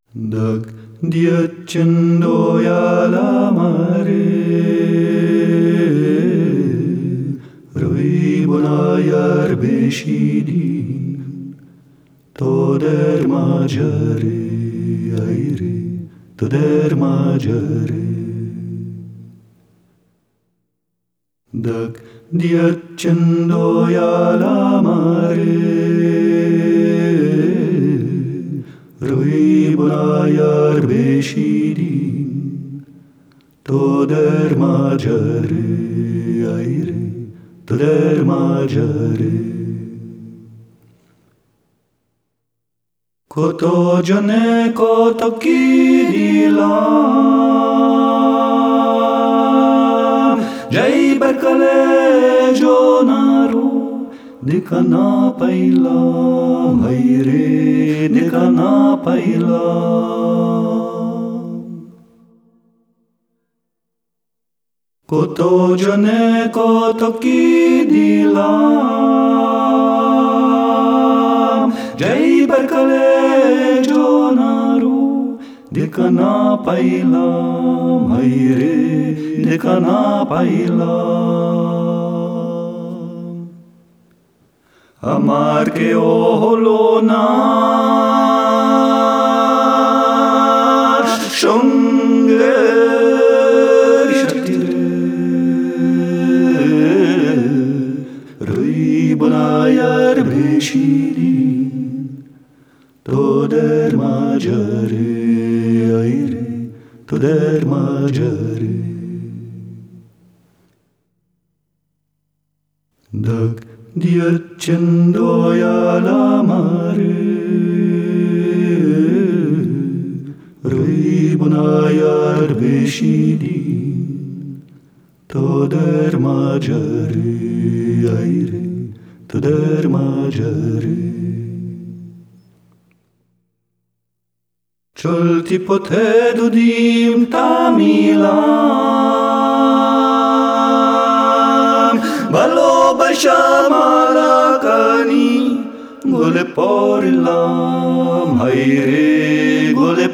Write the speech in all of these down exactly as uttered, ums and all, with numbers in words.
Dak diacendoiala mare, Râibuna iarbe și din Toder maggiare, aire, toder maggiare. Dak diacendoiala mare, Râibuna iarbe și din Toder maggiare, aire, toder maggiare. Koto jane koto kidilam, Jai berkale jonaru, Dekana pailam, haire, dekana pailam. Koto jane koto kidilam, Jai berkale jonaru, Dekana pailam, haire, dekana pailam. Amar ke oholona Shongher shatire, Râibuna iarbe și din Toder maggiare, aire, toder maggiare. Dak diacendoiala mare, Râibuna iarbe și din Toder maggiare, aire, toder maggiare. Ciol ti potedu dim tamilam, Balobasha malakani, Gole porilam, haire, gole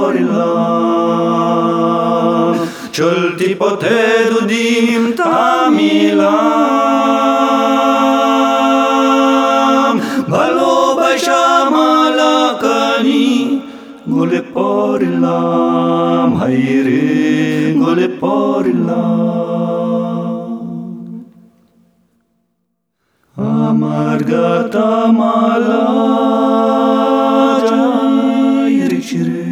porilam. Ciol ti potedu dim tamilam, Balobasha malakani, Gole porilam, haire, gole porilam. Amargata malaja iricire,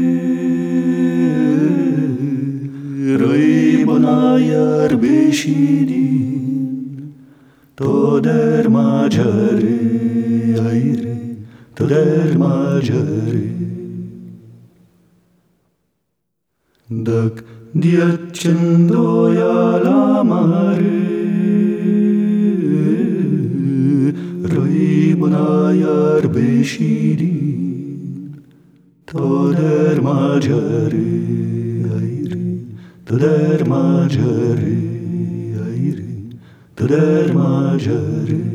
Râibuna iarbe și din Toder maggiare, aire, toder maggiare. Dak diacendoiala mare, Râibuna iarbe și din Toder maggiare, aire, toder maggiare, aire, toder maggiare.